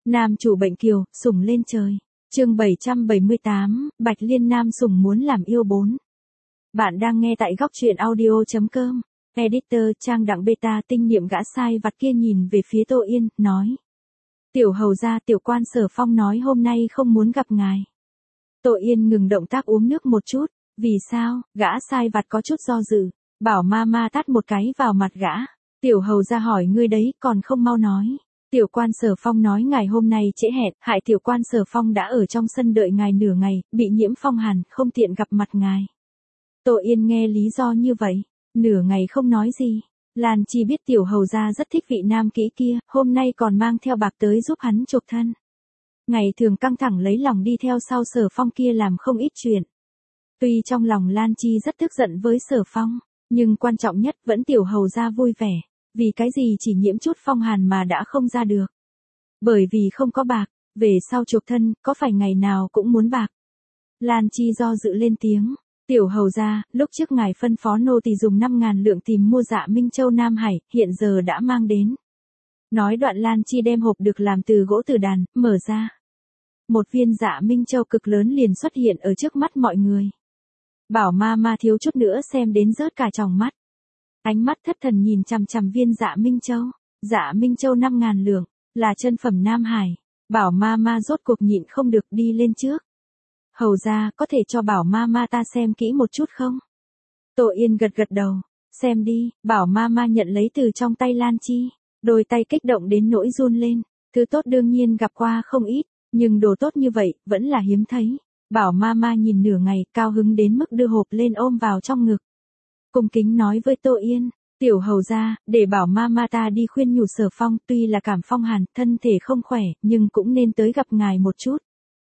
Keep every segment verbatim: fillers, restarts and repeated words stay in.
Nam chủ bệnh kiều, sủng lên trời. Chương bảy trăm bảy mươi tám, Bạch Liên Nam sủng muốn làm yêu bốn. Bạn đang nghe tại góc truyện audio chấm com. Editor Trang Đặng Beta tinh niệm gã sai vặt kia nhìn về phía Tô Yên, nói. Tiểu hầu gia tiểu quan Sở Phong nói hôm nay không muốn gặp ngài. Tô Yên ngừng động tác uống nước một chút. Vì sao? Gã sai vặt có chút do dự. Bảo ma ma tát một cái vào mặt gã. Tiểu hầu gia hỏi ngươi đấy còn không mau nói. Tiểu quan Sở Phong nói ngài hôm nay trễ hẹn, hại tiểu quan Sở Phong đã ở trong sân đợi ngài nửa ngày, bị nhiễm phong hàn, không tiện gặp mặt ngài. Tô Yên nghe lý do như vậy, nửa ngày không nói gì. Lan Chi biết tiểu hầu gia rất thích vị nam kỹ kia, hôm nay còn mang theo bạc tới giúp hắn chuộc thân. Ngày thường căng thẳng lấy lòng đi theo sau Sở Phong kia làm không ít chuyện. Tuy trong lòng Lan Chi rất tức giận với Sở Phong, nhưng quan trọng nhất vẫn tiểu hầu gia vui vẻ. Vì cái gì chỉ nhiễm chút phong hàn mà đã không ra được. Bởi vì không có bạc, về sau chuộc thân, có phải ngày nào cũng muốn bạc. Lan Chi do dự lên tiếng. Tiểu hầu gia, lúc trước ngài phân phó nô tỳ dùng năm ngàn lượng tìm mua Dạ Minh Châu Nam Hải, hiện giờ đã mang đến. Nói đoạn Lan Chi đem hộp được làm từ gỗ từ đàn, mở ra. Một viên Dạ Minh Châu cực lớn liền xuất hiện ở trước mắt mọi người. Bảo ma ma thiếu chút nữa xem đến rớt cả tròng mắt. Ánh mắt thất thần nhìn chằm chằm viên Dạ Minh Châu. Dạ Minh Châu năm ngàn lượng, là chân phẩm Nam Hải. Bảo ma ma rốt cuộc nhịn không được đi lên trước. Hầu gia, có thể cho bảo ma ma ta xem kỹ một chút không? Tô Yên gật gật đầu. Xem đi, bảo ma ma nhận lấy từ trong tay Lan Chi. Đôi tay kích động đến nỗi run lên. Thứ tốt đương nhiên gặp qua không ít, nhưng đồ tốt như vậy, vẫn là hiếm thấy. Bảo ma ma nhìn nửa ngày, cao hứng đến mức đưa hộp lên ôm vào trong ngực. Cung kính nói với Tô Yên, tiểu hầu gia, để bảo ma ma ta đi khuyên nhủ Sở Phong, tuy là cảm phong hàn, thân thể không khỏe, nhưng cũng nên tới gặp ngài một chút.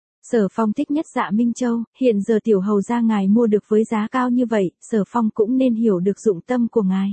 Sở Phong thích nhất Dạ Minh Châu, hiện giờ tiểu hầu gia ngài mua được với giá cao như vậy, Sở Phong cũng nên hiểu được dụng tâm của ngài.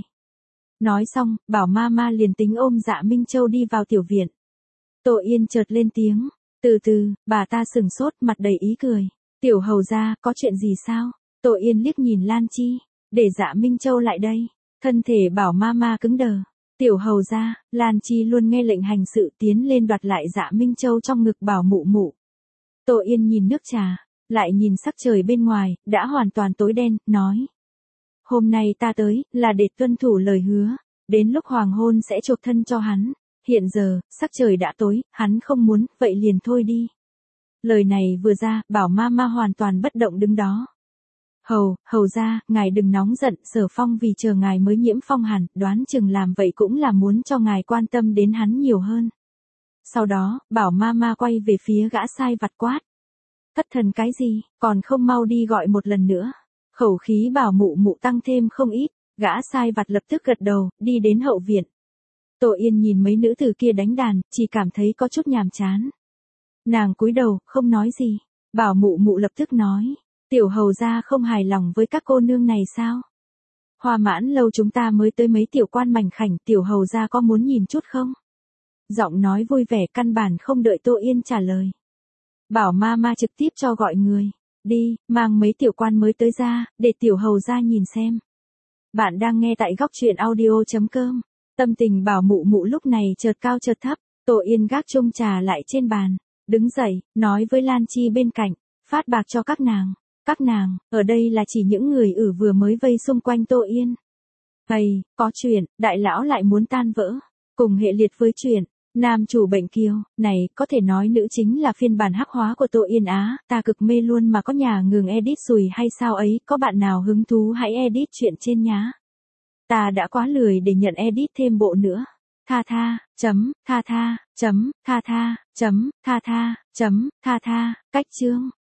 Nói xong, bảo ma ma liền tính ôm Dạ Minh Châu đi vào tiểu viện. Tô Yên chợt lên tiếng, từ từ, bà ta sừng sốt mặt đầy ý cười. Tiểu hầu gia, có chuyện gì sao? Tô Yên liếc nhìn Lan Chi. Để Dạ Minh Châu lại đây. Thân thể bảo ma ma cứng đờ. Tiểu hầu gia, Lan Chi luôn nghe lệnh hành sự tiến lên đoạt lại Dạ Minh Châu trong ngực bảo mụ mụ. Tô Yên nhìn nước trà, lại nhìn sắc trời bên ngoài, đã hoàn toàn tối đen, nói. Hôm nay ta tới, là để tuân thủ lời hứa, đến lúc hoàng hôn sẽ chuộc thân cho hắn. Hiện giờ, sắc trời đã tối, hắn không muốn, vậy liền thôi đi. Lời này vừa ra, bảo ma ma hoàn toàn bất động đứng đó. Hầu, hầu gia, ngài đừng nóng giận, Sở Phong vì chờ ngài mới nhiễm phong hàn, đoán chừng làm vậy cũng là muốn cho ngài quan tâm đến hắn nhiều hơn. Sau đó, bảo ma ma quay về phía gã sai vặt quát. Thất thần cái gì, còn không mau đi gọi một lần nữa. Khẩu khí bảo mụ mụ tăng thêm không ít, gã sai vặt lập tức gật đầu, đi đến hậu viện. Tô Yên nhìn mấy nữ tử kia đánh đàn, chỉ cảm thấy có chút nhàm chán. Nàng cúi đầu, không nói gì, bảo mụ mụ lập tức nói. Tiểu hầu gia không hài lòng với các cô nương này sao? Hoa Mãn lâu chúng ta mới tới mấy tiểu quan mảnh khảnh, tiểu hầu gia có muốn nhìn chút không? Giọng nói vui vẻ căn bản không đợi Tô Yên trả lời. Bảo ma ma trực tiếp cho gọi người. Đi, mang mấy tiểu quan mới tới ra, để tiểu hầu gia nhìn xem. Bạn đang nghe tại góc truyện audio chấm com. Tâm tình bảo mụ mụ lúc này chợt cao chợt thấp. Tô Yên gác chung trà lại trên bàn. Đứng dậy, nói với Lan Chi bên cạnh. Phát bạc cho các nàng. Các nàng, ở đây là chỉ những người ử vừa mới vây xung quanh Tô Yên. Hay, có chuyện, đại lão lại muốn tan vỡ. Cùng hệ liệt với chuyện, nam chủ bệnh kiều, này, có thể nói nữ chính là phiên bản hắc hóa của Tô Yên Á, ta cực mê luôn mà có nhà ngừng edit xùi hay sao ấy, có bạn nào hứng thú hãy edit chuyện trên nhá. Ta đã quá lười để nhận edit thêm bộ nữa. Tha tha, chấm, tha tha, chấm, tha tha, chấm, tha tha, chấm, tha tha, cách chương.